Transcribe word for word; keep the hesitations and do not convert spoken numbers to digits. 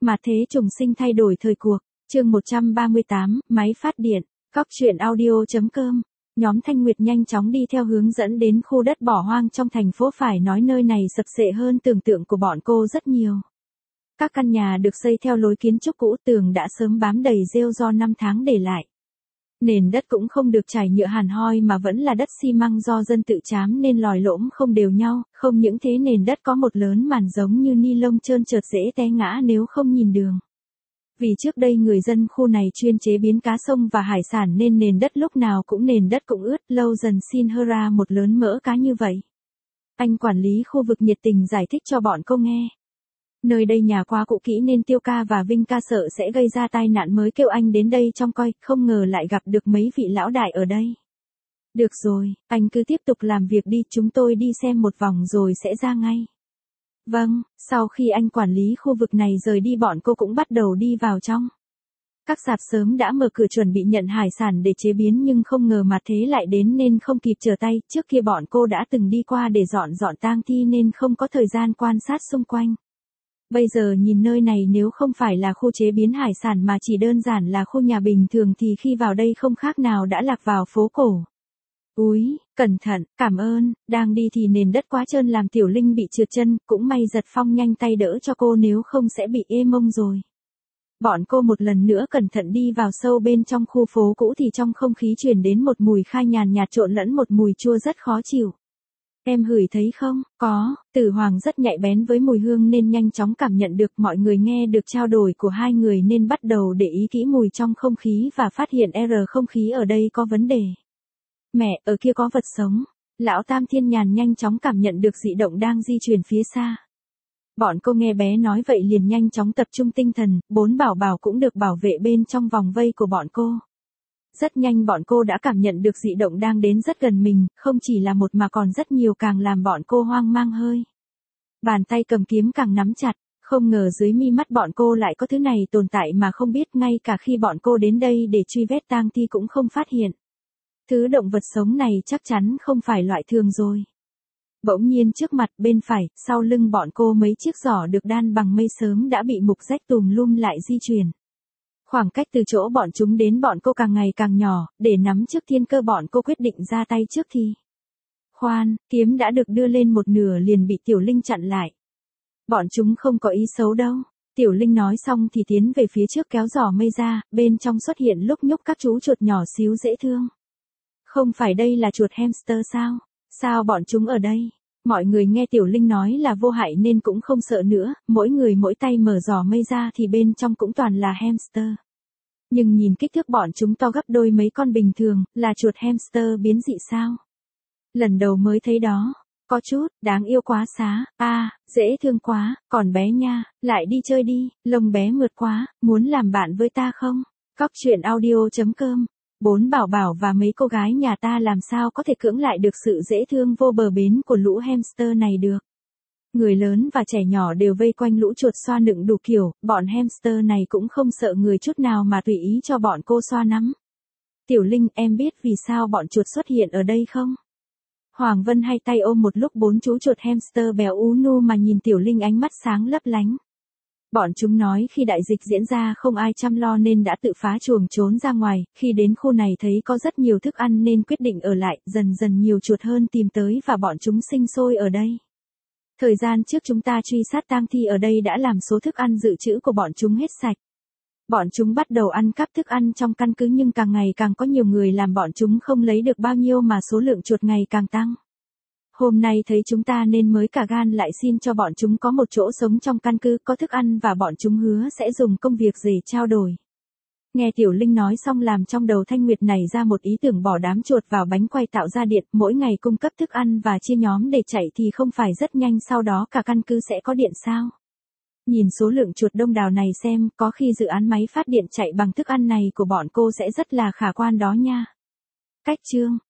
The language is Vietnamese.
Mà thế trùng sinh thay đổi thời cuộc. Chương một trăm ba mươi tám, máy phát điện. Cóc truyện audio.com. Nhóm Thanh Nguyệt nhanh chóng đi theo hướng dẫn đến khu đất bỏ hoang trong thành phố, phải nói nơi này sập sệ hơn tưởng tượng của bọn cô rất nhiều. Các căn nhà được xây theo lối kiến trúc cũ, tường đã sớm bám đầy rêu do năm tháng để lại. Nền đất cũng không được trải nhựa hàn hoi mà vẫn là đất xi măng do dân tự trám nên lồi lõm không đều nhau, không những thế nền đất có một lớn màn giống như ni lông trơn trượt dễ té ngã nếu không nhìn đường. Vì trước đây người dân khu này chuyên chế biến cá sông và hải sản nên nền đất lúc nào cũng nền đất cũng ướt, lâu dần xin hơ ra một lớn mỡ cá như vậy. Anh quản lý khu vực nhiệt tình giải thích cho bọn cô nghe. Nơi đây nhà quá cũ kỹ nên Tiêu ca và Vinh ca sợ sẽ gây ra tai nạn mới kêu anh đến đây trông coi, không ngờ lại gặp được mấy vị lão đại ở đây. Được rồi, anh cứ tiếp tục làm việc đi, chúng tôi đi xem một vòng rồi sẽ ra ngay. Vâng, sau khi anh quản lý khu vực này rời đi bọn cô cũng bắt đầu đi vào trong. Các sạp sớm đã mở cửa chuẩn bị nhận hải sản để chế biến nhưng không ngờ mà thế lại đến nên không kịp trở tay, trước kia bọn cô đã từng đi qua để dọn dọn tang thi nên không có thời gian quan sát xung quanh. Bây giờ nhìn nơi này nếu không phải là khu chế biến hải sản mà chỉ đơn giản là khu nhà bình thường thì khi vào đây không khác nào đã lạc vào phố cổ. Úi, cẩn thận, cảm ơn, đang đi thì nền đất quá trơn làm Tiểu Linh bị trượt chân, cũng may Giật Phong nhanh tay đỡ cho cô nếu không sẽ bị ê mông rồi. Bọn cô một lần nữa cẩn thận đi vào sâu bên trong khu phố cũ thì trong không khí truyền đến một mùi khai nhàn nhạt trộn lẫn một mùi chua rất khó chịu. Em hửi thấy không? Có, Tử Hoàng rất nhạy bén với mùi hương nên nhanh chóng cảm nhận được, mọi người nghe được trao đổi của hai người nên bắt đầu để ý kỹ mùi trong không khí và phát hiện R không khí ở đây có vấn đề. Mẹ, ở kia có vật sống. Lão Tam Thiên Nhàn nhanh chóng cảm nhận được dị động đang di chuyển phía xa. Bọn cô nghe bé nói vậy liền nhanh chóng tập trung tinh thần, bốn bảo bảo cũng được bảo vệ bên trong vòng vây của bọn cô. Rất nhanh bọn cô đã cảm nhận được dị động đang đến rất gần mình, không chỉ là một mà còn rất nhiều, càng làm bọn cô hoang mang hơi. Bàn tay cầm kiếm càng nắm chặt, không ngờ dưới mi mắt bọn cô lại có thứ này tồn tại mà không biết, ngay cả khi bọn cô đến đây để truy vết tang thi cũng không phát hiện. Thứ động vật sống này chắc chắn không phải loại thường rồi. Bỗng nhiên trước mặt bên phải, sau lưng bọn cô mấy chiếc giỏ được đan bằng mây sớm đã bị mục rách tùm lum lại di chuyển. Khoảng cách từ chỗ bọn chúng đến bọn cô càng ngày càng nhỏ, để nắm trước thiên cơ bọn cô quyết định ra tay trước thì. Khoan, kiếm đã được đưa lên một nửa liền bị Tiểu Linh chặn lại. Bọn chúng không có ý xấu đâu. Tiểu Linh nói xong thì tiến về phía trước kéo giỏ mây ra, bên trong xuất hiện lúc nhúc các chú chuột nhỏ xíu dễ thương. Không phải đây là chuột hamster sao? Sao bọn chúng ở đây? Mọi người nghe Tiểu Linh nói là vô hại nên cũng không sợ nữa, mỗi người mỗi tay mở giỏ mây ra thì bên trong cũng toàn là hamster. Nhưng nhìn kích thước bọn chúng to gấp đôi mấy con bình thường, là chuột hamster biến dị sao? Lần đầu mới thấy đó. Có chút, đáng yêu quá xá, a à, dễ thương quá, còn bé nha, lại đi chơi đi, lông bé mượt quá, muốn làm bạn với ta không? Cóc truyện audio.com. Bốn bảo bảo và mấy cô gái nhà ta làm sao có thể cưỡng lại được sự dễ thương vô bờ bến của lũ hamster này được. Người lớn và trẻ nhỏ đều vây quanh lũ chuột xoa nựng đủ kiểu, bọn hamster này cũng không sợ người chút nào mà tùy ý cho bọn cô xoa nắm. Tiểu Linh, em biết vì sao bọn chuột xuất hiện ở đây không? Hoàng Vân hai tay ôm một lúc bốn chú chuột hamster béo ú nu mà nhìn Tiểu Linh ánh mắt sáng lấp lánh. Bọn chúng nói khi đại dịch diễn ra không ai chăm lo nên đã tự phá chuồng trốn ra ngoài, khi đến khu này thấy có rất nhiều thức ăn nên quyết định ở lại, dần dần nhiều chuột hơn tìm tới và bọn chúng sinh sôi ở đây. Thời gian trước chúng ta truy sát tang thi ở đây đã làm số thức ăn dự trữ của bọn chúng hết sạch. Bọn chúng bắt đầu ăn cắp thức ăn trong căn cứ nhưng càng ngày càng có nhiều người làm bọn chúng không lấy được bao nhiêu mà số lượng chuột ngày càng tăng. Hôm nay thấy chúng ta nên mới cả gan lại xin cho bọn chúng có một chỗ sống trong căn cứ, có thức ăn và bọn chúng hứa sẽ dùng công việc để trao đổi. Nghe Tiểu Linh nói xong làm trong đầu Thanh Nguyệt nảy ra một ý tưởng bỏ đám chuột vào bánh quay tạo ra điện, mỗi ngày cung cấp thức ăn và chia nhóm để chạy thì không phải rất nhanh sau đó cả căn cứ sẽ có điện sao? Nhìn số lượng chuột đông đảo này xem, có khi dự án máy phát điện chạy bằng thức ăn này của bọn cô sẽ rất là khả quan đó nha. Cách chương